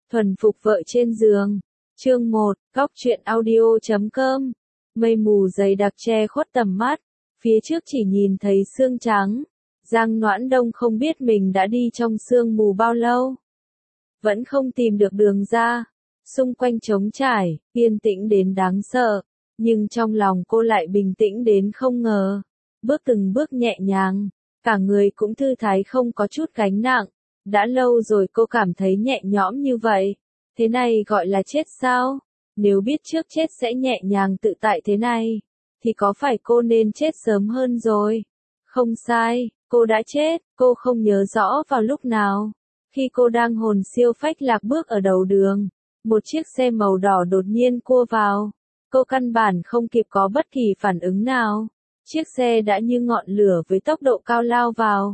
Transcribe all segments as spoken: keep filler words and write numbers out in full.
Thuần phục vợ trên giường. Chương một, Góc truyện audio chấm com. Mây mù dày đặc che khuất tầm mắt, phía trước chỉ nhìn thấy sương trắng. Giang Noãn Đông không biết mình đã đi trong sương mù bao lâu. Vẫn không tìm được đường ra. Xung quanh trống trải, yên tĩnh đến đáng sợ. Nhưng trong lòng cô lại bình tĩnh đến không ngờ. Bước từng bước nhẹ nhàng, cả người cũng thư thái không có chút gánh nặng. Đã lâu rồi cô cảm thấy nhẹ nhõm như vậy. Thế này gọi là chết sao? Nếu biết trước chết sẽ nhẹ nhàng tự tại thế này, thì có phải cô nên chết sớm hơn rồi? Không sai, cô đã chết, cô không nhớ rõ vào lúc nào. Khi cô đang hồn siêu phách lạc bước ở đầu đường, một chiếc xe màu đỏ đột nhiên cua vào. Cô căn bản không kịp có bất kỳ phản ứng nào. Chiếc xe đã như ngọn lửa với tốc độ cao lao vào.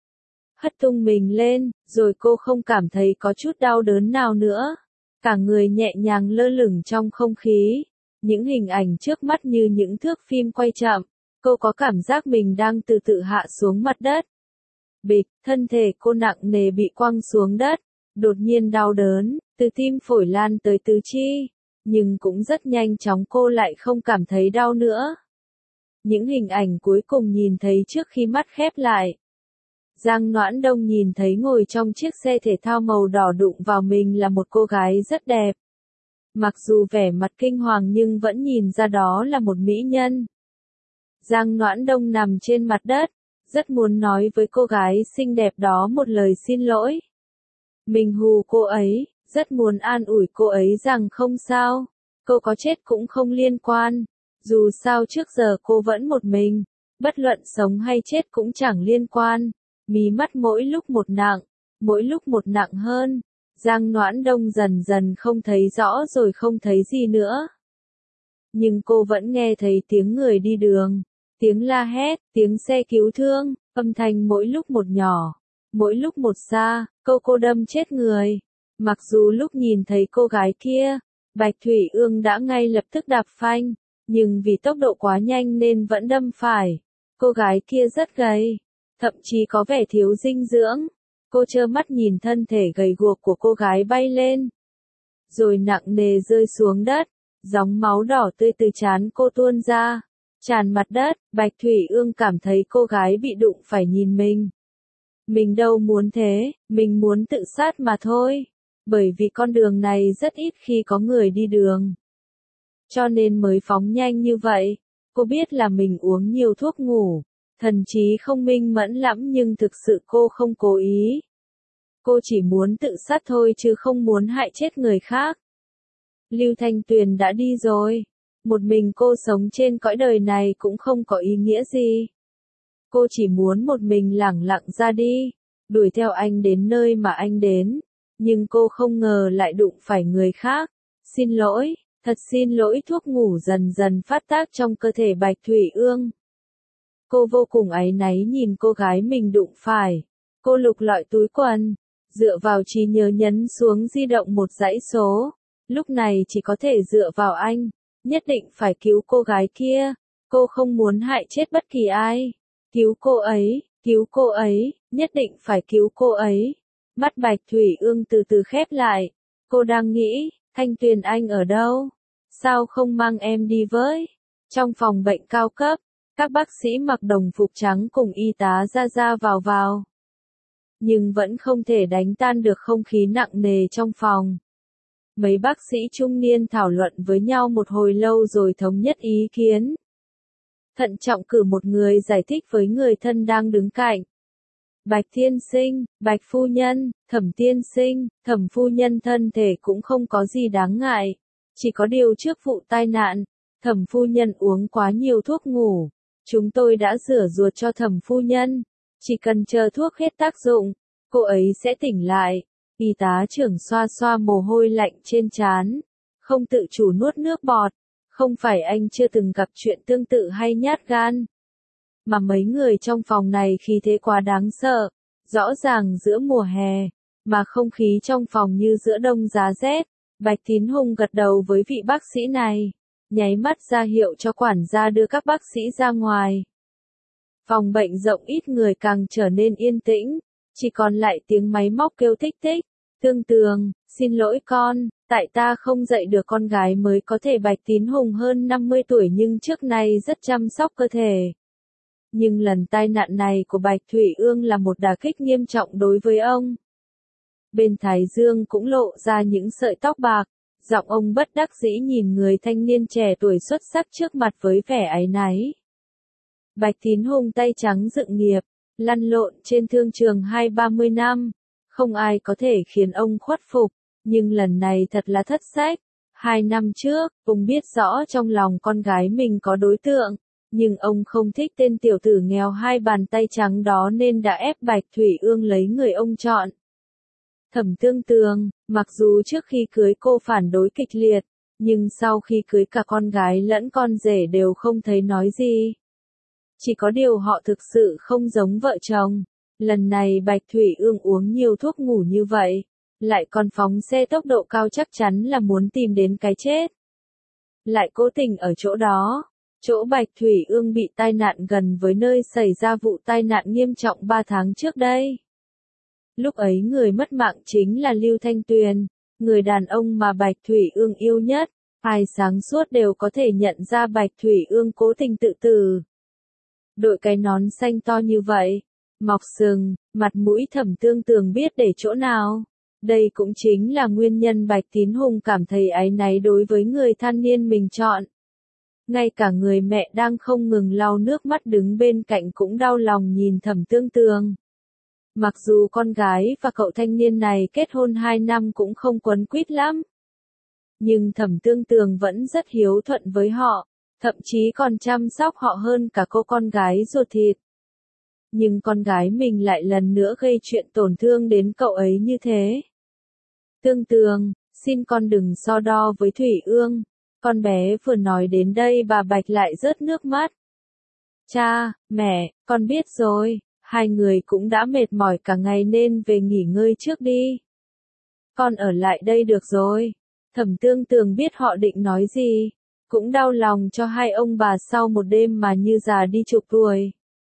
Hất tung mình lên, rồi cô không cảm thấy có chút đau đớn nào nữa. Cả người nhẹ nhàng lơ lửng trong không khí. Những hình ảnh trước mắt như những thước phim quay chậm. Cô có cảm giác mình đang từ từ hạ xuống mặt đất. Bịch, thân thể cô nặng nề bị quăng xuống đất. Đột nhiên đau đớn, từ tim phổi lan tới tứ chi. Nhưng cũng rất nhanh chóng cô lại không cảm thấy đau nữa. Những hình ảnh cuối cùng nhìn thấy trước khi mắt khép lại. Giang Noãn Đông nhìn thấy ngồi trong chiếc xe thể thao màu đỏ đụng vào mình là một cô gái rất đẹp. Mặc dù vẻ mặt kinh hoàng nhưng vẫn nhìn ra đó là một mỹ nhân. Giang Noãn Đông nằm trên mặt đất, rất muốn nói với cô gái xinh đẹp đó một lời xin lỗi. Mình hù cô ấy, rất muốn an ủi cô ấy rằng không sao, cô có chết cũng không liên quan. Dù sao trước giờ cô vẫn một mình, bất luận sống hay chết cũng chẳng liên quan. Mí mắt mỗi lúc một nặng, mỗi lúc một nặng hơn. Giang Noãn Đông dần dần không thấy rõ rồi không thấy gì nữa. Nhưng cô vẫn nghe thấy tiếng người đi đường, tiếng la hét, tiếng xe cứu thương, âm thanh mỗi lúc một nhỏ, mỗi lúc một xa, câu cô đâm chết người. Mặc dù lúc nhìn thấy cô gái kia, Bạch Thủy Ương đã ngay lập tức đạp phanh, nhưng vì tốc độ quá nhanh nên vẫn đâm phải. Cô gái kia rất gầy, thậm chí có vẻ thiếu dinh dưỡng. Cô trơ mắt nhìn thân thể gầy guộc của cô gái bay lên, rồi nặng nề rơi xuống đất, dòng máu đỏ tươi từ trán cô tuôn ra, tràn mặt đất. Bạch Thủy Ương cảm thấy cô gái bị đụng phải nhìn mình. Mình đâu muốn thế, mình muốn tự sát mà thôi, bởi vì con đường này rất ít khi có người đi đường. Cho nên mới phóng nhanh như vậy. Cô biết là mình uống nhiều thuốc ngủ, thần trí không minh mẫn lắm nhưng thực sự cô không cố ý. Cô chỉ muốn tự sát thôi chứ không muốn hại chết người khác. Lưu Thanh Tuyền đã đi rồi. Một mình cô sống trên cõi đời này cũng không có ý nghĩa gì. Cô chỉ muốn một mình lẳng lặng ra đi, đuổi theo anh đến nơi mà anh đến. Nhưng cô không ngờ lại đụng phải người khác. Xin lỗi, thật xin lỗi. Thuốc ngủ dần dần phát tác trong cơ thể Bạch Thủy Ương. Cô vô cùng áy náy nhìn cô gái mình đụng phải. Cô lục lọi túi quần, dựa vào trí nhớ nhấn xuống di động một dãy số. Lúc này chỉ có thể dựa vào anh, nhất định phải cứu cô gái kia. Cô không muốn hại chết bất kỳ ai. Cứu cô ấy, cứu cô ấy, nhất định phải cứu cô ấy. Mắt Bạch Thủy Ương từ từ khép lại. Cô đang nghĩ, Thanh Tuyền anh ở đâu? Sao không mang em đi với? Trong phòng bệnh cao cấp, các bác sĩ mặc đồng phục trắng cùng y tá ra ra vào vào. Nhưng vẫn không thể đánh tan được không khí nặng nề trong phòng. Mấy bác sĩ trung niên thảo luận với nhau một hồi lâu rồi thống nhất ý kiến. Thận trọng cử một người giải thích với người thân đang đứng cạnh. Bạch tiên sinh, Bạch phu nhân, Thẩm tiên sinh, Thẩm phu nhân thân thể cũng không có gì đáng ngại. Chỉ có điều trước vụ tai nạn, Thẩm phu nhân uống quá nhiều thuốc ngủ. Chúng tôi đã rửa ruột cho Thẩm phu nhân. Chỉ cần chờ thuốc hết tác dụng, cô ấy sẽ tỉnh lại. Y tá trưởng xoa xoa mồ hôi lạnh trên trán, không tự chủ nuốt nước bọt. Không phải anh chưa từng gặp chuyện tương tự hay nhát gan, mà mấy người trong phòng này khí thế quá đáng sợ. Rõ ràng giữa mùa hè, mà không khí trong phòng như giữa đông giá rét. Bạch Tín Hùng gật đầu với vị bác sĩ này, nháy mắt ra hiệu cho quản gia đưa các bác sĩ ra ngoài. Phòng bệnh rộng ít người càng trở nên yên tĩnh, chỉ còn lại tiếng máy móc kêu tích tích. Tương Tường, xin lỗi con, tại ta không dạy được con gái mới có thể. Bạch Tín Hùng hơn năm mươi tuổi nhưng trước nay rất chăm sóc cơ thể. Nhưng lần tai nạn này của Bạch Thủy Ương là một đả kích nghiêm trọng đối với ông. Bên thái dương cũng lộ ra những sợi tóc bạc, giọng ông bất đắc dĩ nhìn người thanh niên trẻ tuổi xuất sắc trước mặt với vẻ áy náy. Bạch Tín Hùng tay trắng dựng nghiệp, lăn lộn trên thương trường hai ba mươi năm, không ai có thể khiến ông khuất phục, nhưng lần này thật là thất sách. Hai năm trước, ông biết rõ trong lòng con gái mình có đối tượng, nhưng ông không thích tên tiểu tử nghèo hai bàn tay trắng đó nên đã ép Bạch Thủy Ương lấy người ông chọn. Thẩm Tương Tường, mặc dù trước khi cưới cô phản đối kịch liệt, nhưng sau khi cưới cả con gái lẫn con rể đều không thấy nói gì. Chỉ có điều họ thực sự không giống vợ chồng. Lần này Bạch Thủy Ương uống nhiều thuốc ngủ như vậy, lại còn phóng xe tốc độ cao chắc chắn là muốn tìm đến cái chết. Lại cố tình ở chỗ đó, chỗ Bạch Thủy Ương bị tai nạn gần với nơi xảy ra vụ tai nạn nghiêm trọng ba tháng trước đây. Lúc ấy người mất mạng chính là Lưu Thanh Tuyền, người đàn ông mà Bạch Thủy Ương yêu nhất. Ai sáng suốt đều có thể nhận ra Bạch Thủy Ương cố tình tự tử. Đội cái nón xanh to như vậy, mọc sừng, mặt mũi Thẩm Tương Tường biết để chỗ nào. Đây cũng chính là nguyên nhân Bạch Tín Hùng cảm thấy áy náy đối với người thanh niên mình chọn. Ngay cả người mẹ đang không ngừng lau nước mắt đứng bên cạnh cũng đau lòng nhìn Thẩm Tương Tường. Mặc dù con gái và cậu thanh niên này kết hôn hai năm cũng không quấn quýt lắm, nhưng Thẩm Tương Tường vẫn rất hiếu thuận với họ, thậm chí còn chăm sóc họ hơn cả cô con gái ruột thịt. Nhưng con gái mình lại lần nữa gây chuyện tổn thương đến cậu ấy như thế. Tương Tường, xin con đừng so đo với Thủy Ương. Con bé vừa nói đến đây bà Bạch lại rớt nước mắt. Cha, mẹ, con biết rồi, hai người cũng đã mệt mỏi cả ngày nên về nghỉ ngơi trước đi. Con ở lại đây được rồi. Thẩm Tương Tường biết họ định nói gì, cũng đau lòng cho hai ông bà sau một đêm mà như già đi chục tuổi.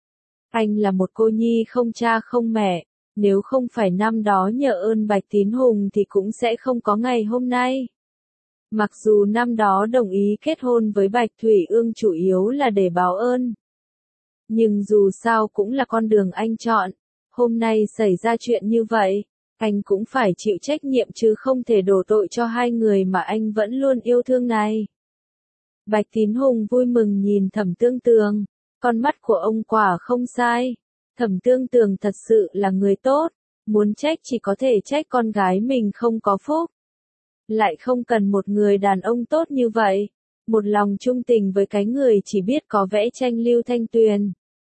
Anh là một cô nhi không cha không mẹ, nếu không phải năm đó nhờ ơn Bạch Tín Hùng thì cũng sẽ không có ngày hôm nay. Mặc dù năm đó đồng ý kết hôn với Bạch Thủy Ương chủ yếu là để báo ơn, nhưng dù sao cũng là con đường anh chọn. Hôm nay xảy ra chuyện như vậy, anh cũng phải chịu trách nhiệm chứ không thể đổ tội cho hai người mà anh vẫn luôn yêu thương này. Bạch Tín Hùng vui mừng nhìn Thẩm Tương Tường, con mắt của ông quả không sai. Thẩm Tương Tường thật sự là người tốt, muốn trách chỉ có thể trách con gái mình không có phúc. Lại không cần một người đàn ông tốt như vậy, một lòng trung tình với cái người chỉ biết có vẽ tranh Lưu Thanh Tuyền.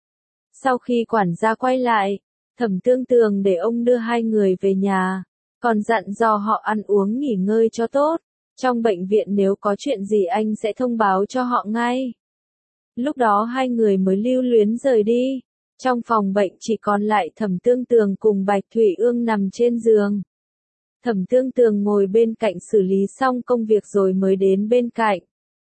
Sau khi quản gia quay lại, Thẩm Tương Tường để ông đưa hai người về nhà, còn dặn dò họ ăn uống nghỉ ngơi cho tốt. Trong bệnh viện nếu có chuyện gì anh sẽ thông báo cho họ ngay. Lúc đó hai người mới lưu luyến rời đi. Trong phòng bệnh chỉ còn lại Thẩm Tương Tường cùng Bạch Thủy Ương nằm trên giường. Thẩm Tương Tường ngồi bên cạnh xử lý xong công việc rồi mới đến bên cạnh.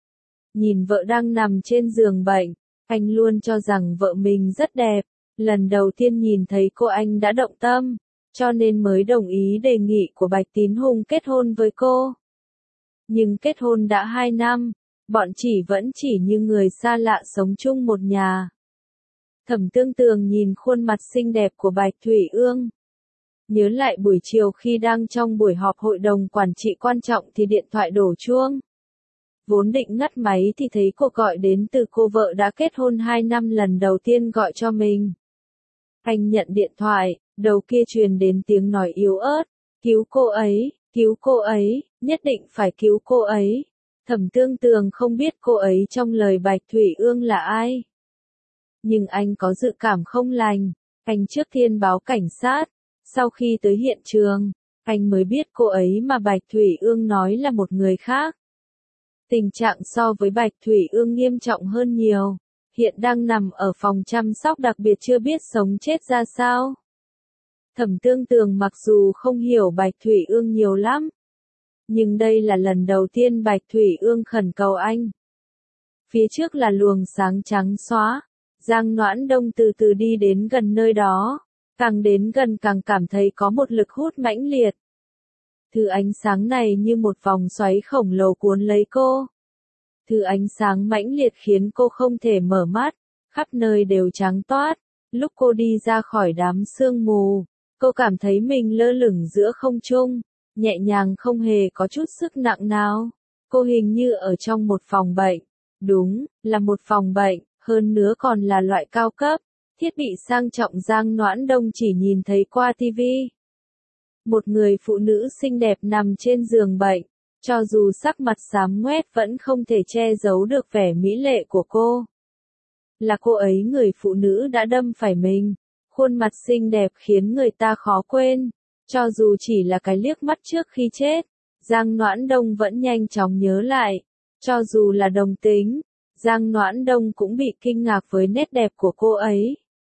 Nhìn vợ đang nằm trên giường bệnh, anh luôn cho rằng vợ mình rất đẹp. Lần đầu tiên nhìn thấy cô anh đã động tâm, cho nên mới đồng ý đề nghị của Bạch Tín Hùng kết hôn với cô. Nhưng kết hôn đã hai năm, bọn chỉ vẫn chỉ như người xa lạ sống chung một nhà. Thẩm Tương Tường nhìn khuôn mặt xinh đẹp của Bạch Thủy Ương. Nhớ lại buổi chiều khi đang trong buổi họp hội đồng quản trị quan trọng thì điện thoại đổ chuông. Vốn định ngắt máy thì thấy cuộc gọi đến từ cô vợ đã kết hôn hai năm lần đầu tiên gọi cho mình. Anh nhận điện thoại, đầu kia truyền đến tiếng nói yếu ớt, cứu cô ấy, cứu cô ấy, nhất định phải cứu cô ấy. Thẩm Tương Tường không biết cô ấy trong lời Bạch Thủy Ương là ai. Nhưng anh có dự cảm không lành, anh trước tiên báo cảnh sát. Sau khi tới hiện trường, anh mới biết cô ấy mà Bạch Thủy Ương nói là một người khác. Tình trạng so với Bạch Thủy Ương nghiêm trọng hơn nhiều, hiện đang nằm ở phòng chăm sóc đặc biệt chưa biết sống chết ra sao. Thẩm Tương Tường mặc dù không hiểu Bạch Thủy Ương nhiều lắm, nhưng đây là lần đầu tiên Bạch Thủy Ương khẩn cầu anh. Phía trước là luồng sáng trắng xóa, Giang Noãn Đông từ từ đi đến gần nơi đó, càng đến gần càng cảm thấy có một lực hút mãnh liệt. Thứ ánh sáng này như một vòng xoáy khổng lồ cuốn lấy cô. Thứ ánh sáng mãnh liệt khiến cô không thể mở mắt, khắp nơi đều trắng toát. Lúc cô đi ra khỏi đám sương mù, cô cảm thấy mình lơ lửng giữa không trung, nhẹ nhàng không hề có chút sức nặng nào. Cô hình như ở trong một phòng bệnh. Đúng, là một phòng bệnh, hơn nữa còn là loại cao cấp. Thiết bị sang trọng Giang Noãn Đông chỉ nhìn thấy qua tivi. Một người phụ nữ xinh đẹp nằm trên giường bệnh, cho dù sắc mặt xám ngoét vẫn không thể che giấu được vẻ mỹ lệ của cô. Là cô ấy, người phụ nữ đã đâm phải mình, khuôn mặt xinh đẹp khiến người ta khó quên. Cho dù chỉ là cái liếc mắt trước khi chết, Giang Noãn Đông vẫn nhanh chóng nhớ lại. Cho dù là đồng tính, Giang Noãn Đông cũng bị kinh ngạc với nét đẹp của cô ấy.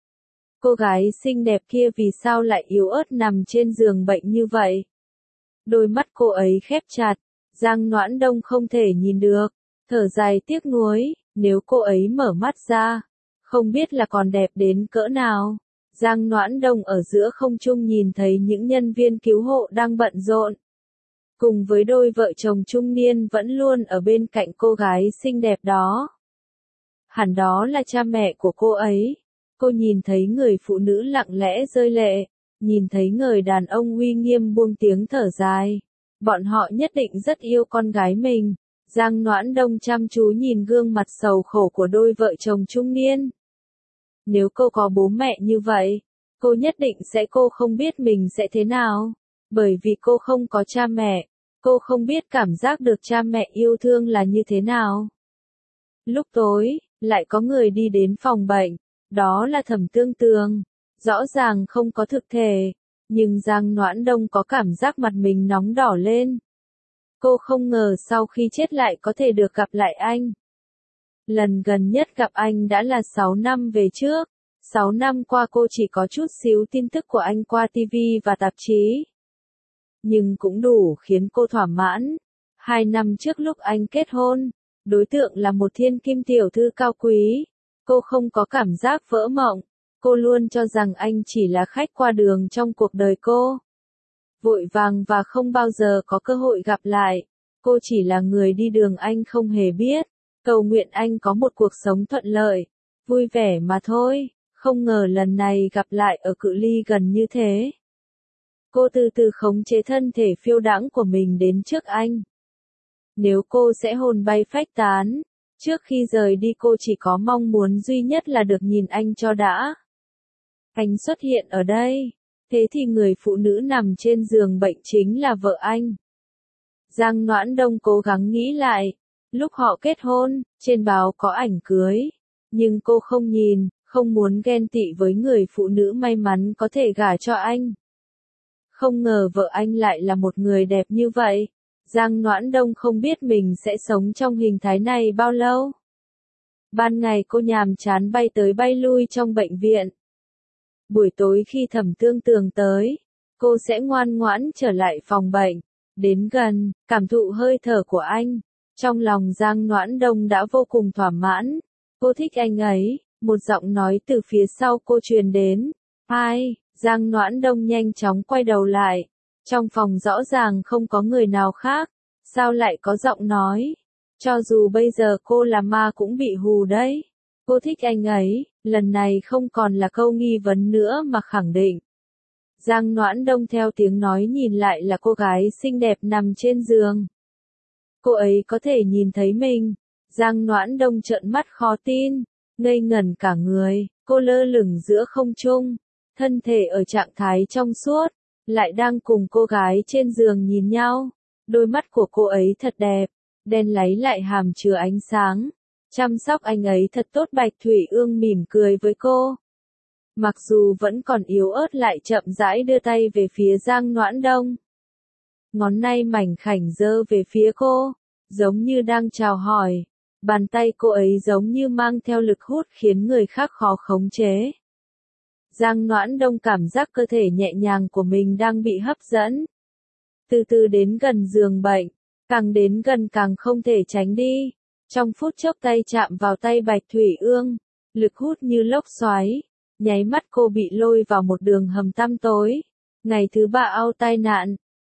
Cô gái xinh đẹp kia vì sao lại yếu ớt nằm trên giường bệnh như vậy? Đôi mắt cô ấy khép chặt, Giang Noãn Đông không thể nhìn được, thở dài tiếc nuối, nếu cô ấy mở mắt ra, không biết là còn đẹp đến cỡ nào. Giang Noãn Đông ở giữa không trung nhìn thấy những nhân viên cứu hộ đang bận rộn. Cùng với đôi vợ chồng trung niên vẫn luôn ở bên cạnh cô gái xinh đẹp đó. Hẳn đó là cha mẹ của cô ấy. Cô nhìn thấy người phụ nữ lặng lẽ rơi lệ, nhìn thấy người đàn ông uy nghiêm buông tiếng thở dài. Bọn họ nhất định rất yêu con gái mình. Giang Noãn Đông chăm chú nhìn gương mặt sầu khổ của đôi vợ chồng trung niên. Nếu cô có bố mẹ như vậy, cô nhất định sẽ cô không biết mình sẽ thế nào. Bởi vì cô không có cha mẹ, cô không biết cảm giác được cha mẹ yêu thương là như thế nào. Lúc tối, lại có người đi đến phòng bệnh, đó là Thẩm Tương Tường. Rõ ràng không có thực thể, nhưng Giang Noãn Đông có cảm giác mặt mình nóng đỏ lên. Cô không ngờ sau khi chết lại có thể được gặp lại anh. Lần gần nhất gặp anh đã là sáu năm về trước. sáu năm qua cô chỉ có chút xíu tin tức của anh qua tivi và tạp chí. Nhưng cũng đủ khiến cô thỏa mãn. Hai năm trước lúc anh kết hôn, đối tượng là một thiên kim tiểu thư cao quý. Cô không có cảm giác vỡ mộng. Cô luôn cho rằng anh chỉ là khách qua đường trong cuộc đời cô. Vội vàng và không bao giờ có cơ hội gặp lại. Cô chỉ là người đi đường anh không hề biết. Cầu nguyện anh có một cuộc sống thuận lợi, vui vẻ mà thôi. Không ngờ lần này gặp lại ở cự ly gần như thế. Cô từ từ khống chế thân thể phiêu đãng của mình đến trước anh. Nếu cô sẽ hồn bay phách tán, trước khi rời đi cô chỉ có mong muốn duy nhất là được nhìn anh cho đã. Anh xuất hiện ở đây, thế thì người phụ nữ nằm trên giường bệnh chính là vợ anh. Giang Noãn Đông cố gắng nghĩ lại, lúc họ kết hôn, trên báo có ảnh cưới, nhưng cô không nhìn, không muốn ghen tị với người phụ nữ may mắn có thể gả cho anh. Không ngờ vợ anh lại là một người đẹp như vậy. Giang Noãn Đông không biết mình sẽ sống trong hình thái này bao lâu. Ban ngày cô nhàm chán bay tới bay lui trong bệnh viện. Buổi tối khi Thẩm Tương Tường tới, cô sẽ ngoan ngoãn trở lại phòng bệnh, đến gần, cảm thụ hơi thở của anh. Trong lòng Giang Noãn Đông đã vô cùng thỏa mãn. Cô thích anh ấy, một giọng nói từ phía sau cô truyền đến. Ai? Giang Noãn Đông nhanh chóng quay đầu lại. Trong phòng rõ ràng không có người nào khác. Sao lại có giọng nói? Cho dù bây giờ cô là ma cũng bị hù đấy. Cô thích anh ấy, lần này không còn là câu nghi vấn nữa mà khẳng định. Giang Noãn Đông theo tiếng nói nhìn lại là cô gái xinh đẹp nằm trên giường. Cô ấy có thể nhìn thấy mình. Giang Noãn Đông trợn mắt khó tin, ngây ngẩn cả người, cô lơ lửng giữa không trung, thân thể ở trạng thái trong suốt, lại đang cùng cô gái trên giường nhìn nhau. Đôi mắt của cô ấy thật đẹp, đen láy lại hàm chứa ánh sáng. Chăm sóc anh ấy thật tốt. Bạch Thủy Ương mỉm cười với cô. Mặc dù vẫn còn yếu ớt lại chậm rãi đưa tay về phía Giang Noãn Đông. Ngón tay mảnh khảnh giơ về phía cô, giống như đang chào hỏi. Bàn tay cô ấy giống như mang theo lực hút khiến người khác khó khống chế. Giang Noãn Đông cảm giác cơ thể nhẹ nhàng của mình đang bị hấp dẫn. Từ từ đến gần giường bệnh, càng đến gần càng không thể tránh đi. Trong phút chốc tay chạm vào tay Bạch Thủy Ương, lực hút như lốc xoáy, nháy mắt cô bị lôi vào một đường hầm tăm tối. Ngày thứ ba au tai nạn,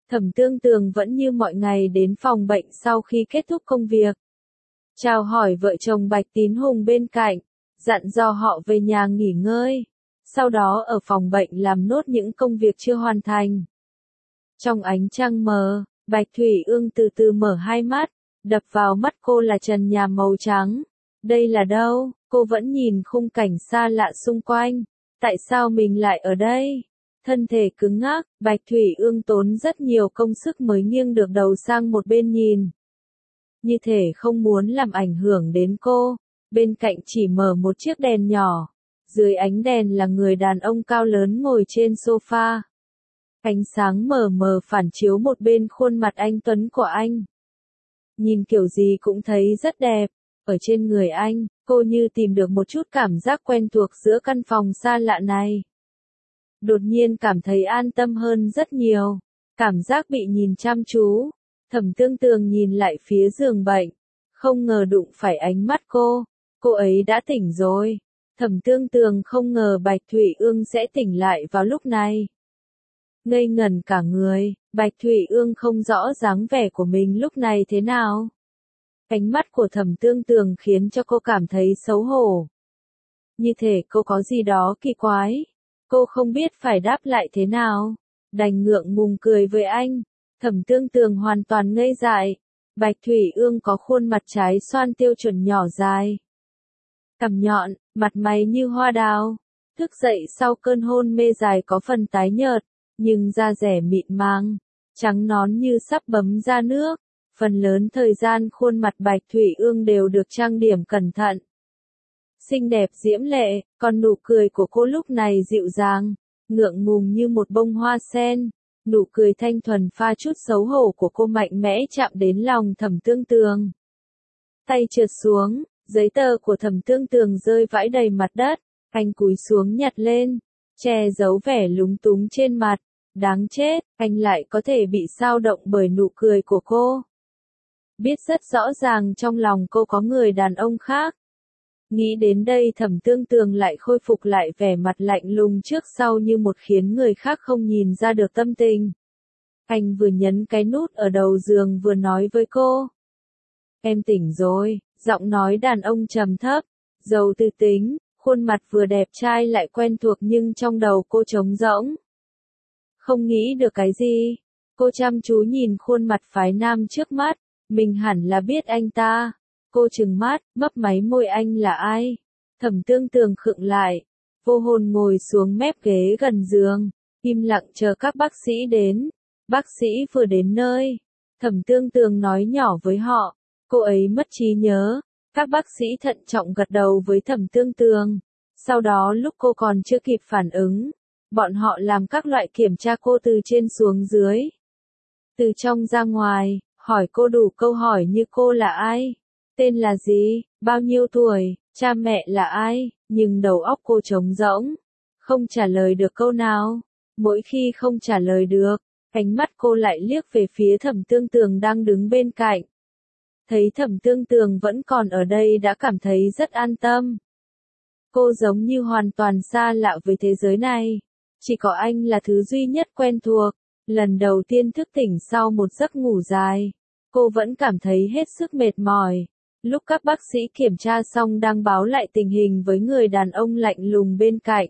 Thẩm Tương Tường vẫn như mọi ngày đến phòng bệnh sau khi kết thúc công việc. Chào hỏi vợ chồng Bạch Tín Hùng bên cạnh, dặn dò họ về nhà nghỉ ngơi. Sau đó ở phòng bệnh làm nốt những công việc chưa hoàn thành. Trong ánh trăng mờ, Bạch Thủy Ương từ từ mở hai mắt, đập vào mắt cô là trần nhà màu trắng. Đây là đâu? Cô vẫn nhìn khung cảnh xa lạ xung quanh. Tại sao mình lại ở đây? Thân thể cứng ngắc, Bạch Thủy Ương tốn rất nhiều công sức mới nghiêng được đầu sang một bên nhìn. Như thể không muốn làm ảnh hưởng đến cô. Bên cạnh chỉ mở một chiếc đèn nhỏ. Dưới ánh đèn là người đàn ông cao lớn ngồi trên sofa. Ánh sáng mờ mờ phản chiếu một bên khuôn mặt anh tuấn của anh. Nhìn kiểu gì cũng thấy rất đẹp. Ở trên người anh, cô như tìm được một chút cảm giác quen thuộc giữa căn phòng xa lạ này. Đột nhiên cảm thấy an tâm hơn rất nhiều. Cảm giác bị nhìn chăm chú. Thẩm Tương Tường nhìn lại phía giường bệnh. Không ngờ đụng phải ánh mắt cô. Cô ấy đã tỉnh rồi. Thẩm Tương Tường không ngờ Bạch Thủy Ương sẽ tỉnh lại vào lúc này. Ngây ngẩn cả người, Bạch Thủy Ương không rõ dáng vẻ của mình lúc này thế nào. Ánh mắt của Thẩm Tương Tường khiến cho cô cảm thấy xấu hổ. Như thể cô có gì đó kỳ quái. Cô không biết phải đáp lại thế nào. Đành ngượng ngùng cười với anh. Thẩm Tương Tường hoàn toàn ngây dại. Bạch Thủy Ương có khuôn mặt trái xoan tiêu chuẩn nhỏ dài. Cằm nhọn, mặt mày như hoa đào. Thức dậy sau cơn hôn mê dài có phần tái nhợt, nhưng da dẻ mịn màng, trắng nõn như sắp bấm ra nước. Phần lớn thời gian khuôn mặt Bạch Thủy Ương đều được trang điểm cẩn thận. Xinh đẹp diễm lệ, còn nụ cười của cô lúc này dịu dàng, ngượng ngùng như một bông hoa sen. Nụ cười thanh thuần pha chút xấu hổ của cô mạnh mẽ chạm đến lòng Thẩm Tương Tường. Tay trượt xuống, giấy tờ của Thẩm Tương Tường rơi vãi đầy mặt đất. Anh cúi xuống nhặt lên, che giấu vẻ lúng túng trên mặt. Đáng chết, anh lại có thể bị xao động bởi nụ cười của cô. Biết rất rõ ràng trong lòng cô có người đàn ông khác. Nghĩ đến đây Thẩm Tương Tường lại khôi phục lại vẻ mặt lạnh lùng trước sau như một khiến người khác không nhìn ra được tâm tình. Anh vừa nhấn cái nút ở đầu giường vừa nói với cô. Em tỉnh rồi, giọng nói đàn ông trầm thấp, giàu tư tính, khuôn mặt vừa đẹp trai lại quen thuộc nhưng trong đầu cô trống rỗng. Không nghĩ được cái gì, cô chăm chú nhìn khuôn mặt phái nam trước mắt, mình hẳn là biết anh ta. Cô trừng mắt, mấp máy môi anh là ai? Thẩm Tương Tường khựng lại, vô hồn ngồi xuống mép ghế gần giường, im lặng chờ các bác sĩ đến. Bác sĩ vừa đến nơi, Thẩm Tương Tường nói nhỏ với họ, cô ấy mất trí nhớ. Các bác sĩ thận trọng gật đầu với Thẩm Tương Tường. Sau đó lúc cô còn chưa kịp phản ứng, bọn họ làm các loại kiểm tra cô từ trên xuống dưới. Từ trong ra ngoài, hỏi cô đủ câu hỏi như cô là ai? Tên là gì? Bao nhiêu tuổi? Cha mẹ là ai? Nhưng đầu óc cô trống rỗng, không trả lời được câu nào. Mỗi khi không trả lời được, ánh mắt cô lại liếc về phía Thẩm Tương Tường đang đứng bên cạnh. Thấy Thẩm Tương Tường vẫn còn ở đây đã cảm thấy rất an tâm. Cô giống như hoàn toàn xa lạ với thế giới này. Chỉ có anh là thứ duy nhất quen thuộc. Lần đầu tiên thức tỉnh sau một giấc ngủ dài, cô vẫn cảm thấy hết sức mệt mỏi. Lúc các bác sĩ kiểm tra xong đang báo lại tình hình với người đàn ông lạnh lùng bên cạnh.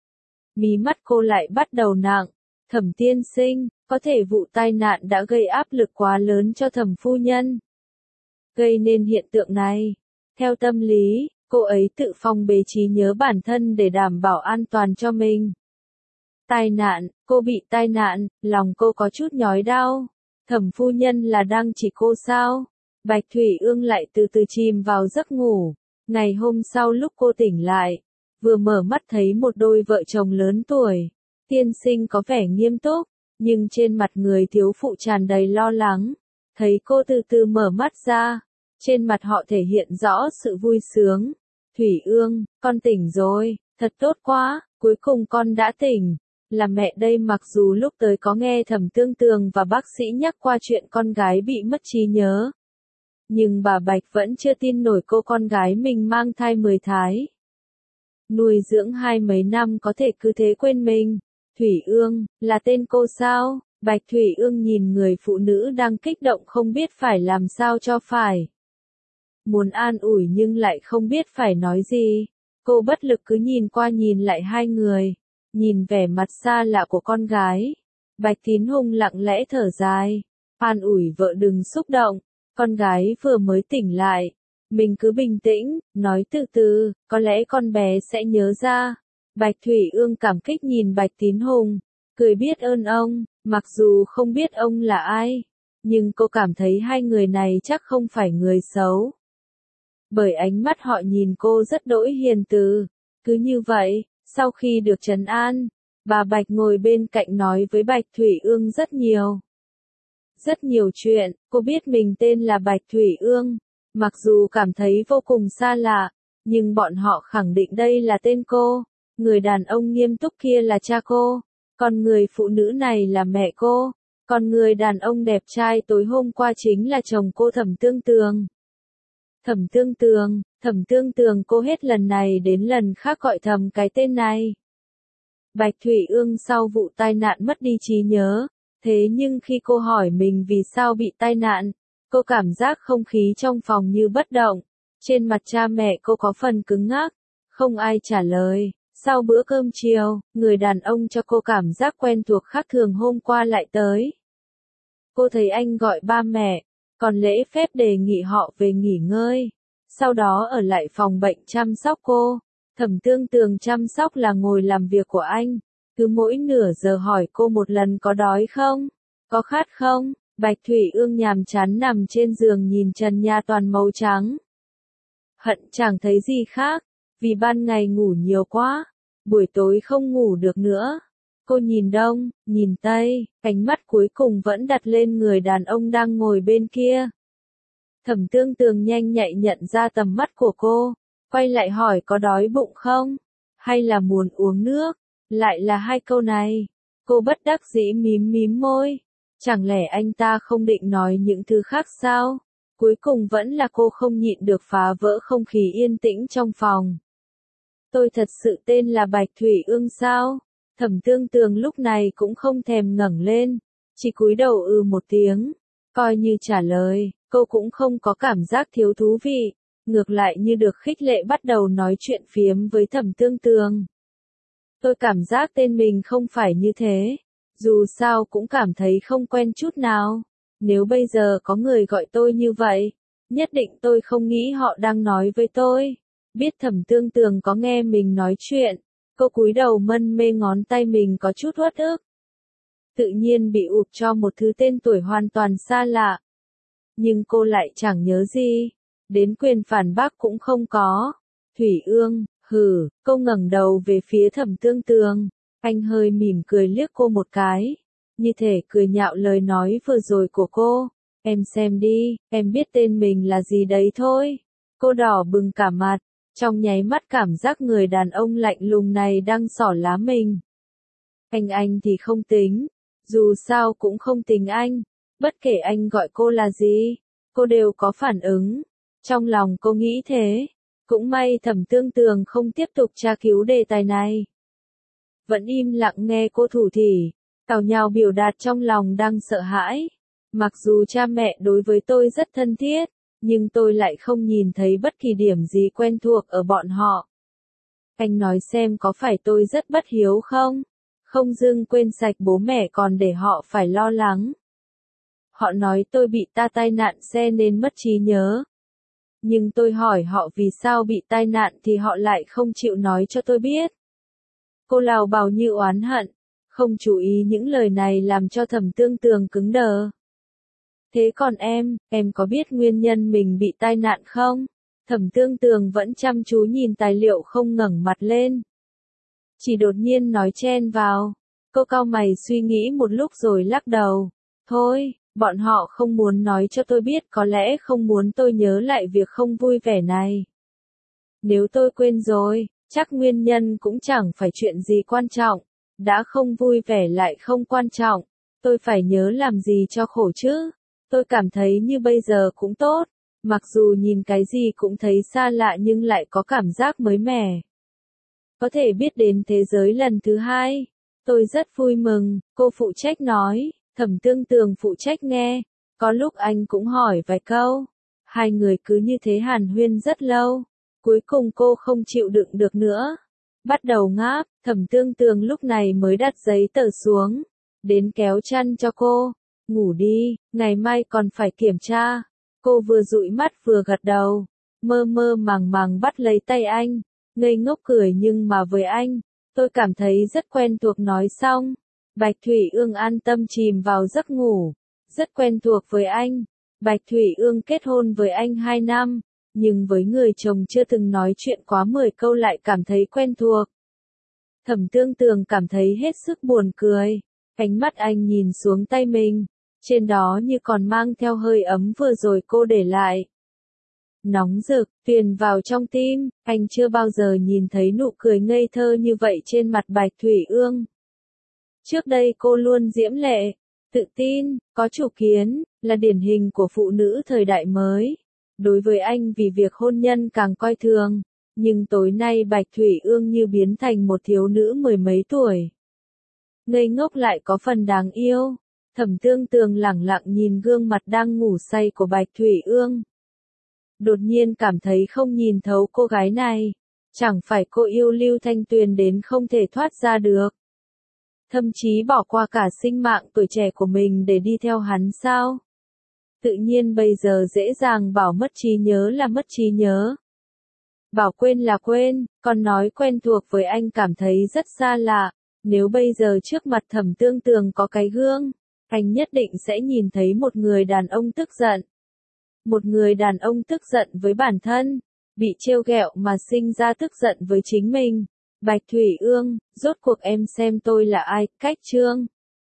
Mí mắt cô lại bắt đầu nặng. Thẩm tiên sinh, có thể vụ tai nạn đã gây áp lực quá lớn cho Thẩm phu nhân, gây nên hiện tượng này. Theo tâm lý, cô ấy tự phong bế trí nhớ bản thân để đảm bảo an toàn cho mình. Tai nạn, cô bị tai nạn, lòng cô có chút nhói đau. Thẩm phu nhân là đang chỉ cô sao? Bạch Thủy Ương lại từ từ chìm vào giấc ngủ. Ngày hôm sau lúc cô tỉnh lại, vừa mở mắt thấy một đôi vợ chồng lớn tuổi. Tiên sinh có vẻ nghiêm túc, nhưng trên mặt người thiếu phụ tràn đầy lo lắng. Thấy cô từ từ mở mắt ra, trên mặt họ thể hiện rõ sự vui sướng. Thủy Ương, con tỉnh rồi, thật tốt quá, cuối cùng con đã tỉnh. Là mẹ đây. Mặc dù lúc tới có nghe Thẩm Tương Tường và bác sĩ nhắc qua chuyện con gái bị mất trí nhớ, nhưng bà Bạch vẫn chưa tin nổi cô con gái mình mang thai mười thái. Nuôi dưỡng hai mấy năm có thể cứ thế quên mình. Thủy Ương, là tên cô sao? Bạch Thủy Ương nhìn người phụ nữ đang kích động không biết phải làm sao cho phải. Muốn an ủi nhưng lại không biết phải nói gì. Cô bất lực cứ nhìn qua nhìn lại hai người. Nhìn vẻ mặt xa lạ của con gái. Bạch Tín Hùng lặng lẽ thở dài. An ủi vợ đừng xúc động. Con gái vừa mới tỉnh lại. Mình cứ bình tĩnh, nói từ từ, có lẽ con bé sẽ nhớ ra. Bạch Thủy Ương cảm kích nhìn Bạch Tín Hùng. Cười biết ơn ông, mặc dù không biết ông là ai. Nhưng cô cảm thấy hai người này chắc không phải người xấu. Bởi ánh mắt họ nhìn cô rất đỗi hiền từ. Cứ như vậy, sau khi được trấn an, bà Bạch ngồi bên cạnh nói với Bạch Thủy Ương rất nhiều. Rất nhiều chuyện, cô biết mình tên là Bạch Thủy Ương. Mặc dù cảm thấy vô cùng xa lạ, nhưng bọn họ khẳng định đây là tên cô. Người đàn ông nghiêm túc kia là cha cô. Còn người phụ nữ này là mẹ cô. Còn người đàn ông đẹp trai tối hôm qua chính là chồng cô Thẩm Tương Tường. Thẩm Tương Tường, Thẩm Tương Tường cô hết lần này đến lần khác gọi thầm cái tên này. Bạch Thủy Ương sau vụ tai nạn mất đi trí nhớ. Thế nhưng khi cô hỏi mình vì sao bị tai nạn, cô cảm giác không khí trong phòng như bất động. Trên mặt cha mẹ cô có phần cứng ngắc. Không ai trả lời. Sau bữa cơm chiều, người đàn ông cho cô cảm giác quen thuộc khác thường hôm qua lại tới. Cô thấy anh gọi ba mẹ, còn lễ phép đề nghị họ về nghỉ ngơi. Sau đó ở lại phòng bệnh chăm sóc cô. Thẩm Tương Tường chăm sóc là ngồi làm việc của anh. Cứ mỗi nửa giờ hỏi cô một lần có đói không? Có khát không? Bạch Thủy Ương nhàm chán nằm trên giường nhìn trần nhà toàn màu trắng. Hận chẳng thấy gì khác, vì ban ngày ngủ nhiều quá, buổi tối không ngủ được nữa. Cô nhìn đông, nhìn tây, ánh mắt cuối cùng vẫn đặt lên người đàn ông đang ngồi bên kia. Thẩm Tương Tường nhanh nhạy nhận ra tầm mắt của cô, quay lại hỏi có đói bụng không? Hay là muốn uống nước? Lại là hai câu này. Cô bất đắc dĩ mím mím môi. Chẳng lẽ anh ta không định nói những thứ khác sao? Cuối cùng vẫn là cô không nhịn được phá vỡ không khí yên tĩnh trong phòng. Tôi thật sự tên là Bạch Thủy Ương sao? Thẩm Tương Tường lúc này cũng không thèm ngẩng lên, chỉ cúi đầu ừ một tiếng, coi như trả lời. Cô cũng không có cảm giác thiếu thú vị, ngược lại như được khích lệ bắt đầu nói chuyện phiếm với Thẩm Tương Tường. Tôi cảm giác tên mình không phải như thế, dù sao cũng cảm thấy không quen chút nào. Nếu bây giờ có người gọi tôi như vậy, nhất định tôi không nghĩ họ đang nói với tôi. Biết Thẩm Tương Tường có nghe mình nói chuyện, cô cúi đầu mân mê ngón tay mình có chút uất ức. Tự nhiên bị ụt cho một thứ tên tuổi hoàn toàn xa lạ. Nhưng cô lại chẳng nhớ gì, đến quyền phản bác cũng không có. Thủy Ương, hừ, cô ngẩng đầu về phía Thẩm Tương Tường. Anh hơi mỉm cười liếc cô một cái, như thể cười nhạo lời nói vừa rồi của cô. Em xem đi, em biết tên mình là gì đấy thôi. Cô đỏ bừng cả mặt, trong nháy mắt cảm giác người đàn ông lạnh lùng này đang xỏ lá mình. Anh anh thì không tính, dù sao cũng không tính anh, bất kể anh gọi cô là gì, cô đều có phản ứng. Trong lòng cô nghĩ thế, cũng may Thẩm Tương Tường không tiếp tục tra cứu đề tài này. Vẫn im lặng nghe cô thủ thỉ, cào nhào biểu đạt trong lòng đang sợ hãi. Mặc dù cha mẹ đối với tôi rất thân thiết, nhưng tôi lại không nhìn thấy bất kỳ điểm gì quen thuộc ở bọn họ. Anh nói xem có phải tôi rất bất hiếu không? Không dưng quên sạch bố mẹ còn để họ phải lo lắng. Họ nói tôi bị ta tai nạn xe nên mất trí nhớ. Nhưng tôi hỏi họ vì sao bị tai nạn thì họ lại không chịu nói cho tôi biết. Cô lào bào như oán hận, không chú ý những lời này làm cho Thẩm Tương Tường cứng đờ. Thế còn em, em có biết nguyên nhân mình bị tai nạn không? Thẩm Tương Tường vẫn chăm chú nhìn tài liệu không ngẩng mặt lên. Chỉ đột nhiên nói chen vào. Cô cau mày suy nghĩ một lúc rồi lắc đầu. Thôi, bọn họ không muốn nói cho tôi biết, có lẽ không muốn tôi nhớ lại việc không vui vẻ này. Nếu tôi quên rồi, chắc nguyên nhân cũng chẳng phải chuyện gì quan trọng. Đã không vui vẻ lại không quan trọng. Tôi phải nhớ làm gì cho khổ chứ? Tôi cảm thấy như bây giờ cũng tốt. Mặc dù nhìn cái gì cũng thấy xa lạ nhưng lại có cảm giác mới mẻ. Có thể biết đến thế giới lần thứ hai. Tôi rất vui mừng, cô phụ trách nói. Thẩm Tương Tường phụ trách nghe, có lúc anh cũng hỏi vài câu. Hai người cứ như thế hàn huyên rất lâu, cuối cùng cô không chịu đựng được nữa. Bắt đầu ngáp, Thẩm Tương Tường lúc này mới đặt giấy tờ xuống, đến kéo chăn cho cô. Ngủ đi, ngày mai còn phải kiểm tra. Cô vừa dụi mắt vừa gật đầu, mơ mơ màng màng bắt lấy tay anh, ngây ngốc cười nhưng mà với anh, tôi cảm thấy rất quen thuộc nói xong. Bạch Thủy Ương an tâm chìm vào giấc ngủ, rất quen thuộc với anh. Bạch Thủy Ương kết hôn với anh hai năm, nhưng với người chồng chưa từng nói chuyện quá mười câu lại cảm thấy quen thuộc. Thẩm Tương Tường cảm thấy hết sức buồn cười, ánh mắt anh nhìn xuống tay mình, trên đó như còn mang theo hơi ấm vừa rồi cô để lại. Nóng rực, truyền vào trong tim, anh chưa bao giờ nhìn thấy nụ cười ngây thơ như vậy trên mặt Bạch Thủy Ương. Trước đây cô luôn diễm lệ, tự tin, có chủ kiến, là điển hình của phụ nữ thời đại mới. Đối với anh vì việc hôn nhân càng coi thường, nhưng tối nay Bạch Thủy Ương như biến thành một thiếu nữ mười mấy tuổi. Ngây ngốc lại có phần đáng yêu. Thẩm Tương Tường lẳng lặng nhìn gương mặt đang ngủ say của Bạch Thủy Ương. Đột nhiên cảm thấy không nhìn thấu cô gái này. Chẳng phải cô yêu Lưu Thanh Tuyền đến không thể thoát ra được. Thậm chí bỏ qua cả sinh mạng tuổi trẻ của mình để đi theo hắn sao? Tự nhiên bây giờ dễ dàng bảo mất trí nhớ là mất trí nhớ. Bảo quên là quên, còn nói quen thuộc với anh cảm thấy rất xa lạ. Nếu bây giờ trước mặt Thẩm Tương Tường có cái gương, anh nhất định sẽ nhìn thấy một người đàn ông tức giận. Một người đàn ông tức giận với bản thân, bị trêu ghẹo mà sinh ra tức giận với chính mình. Bạch Thủy Ương, rốt cuộc em xem tôi là ai, cách chương.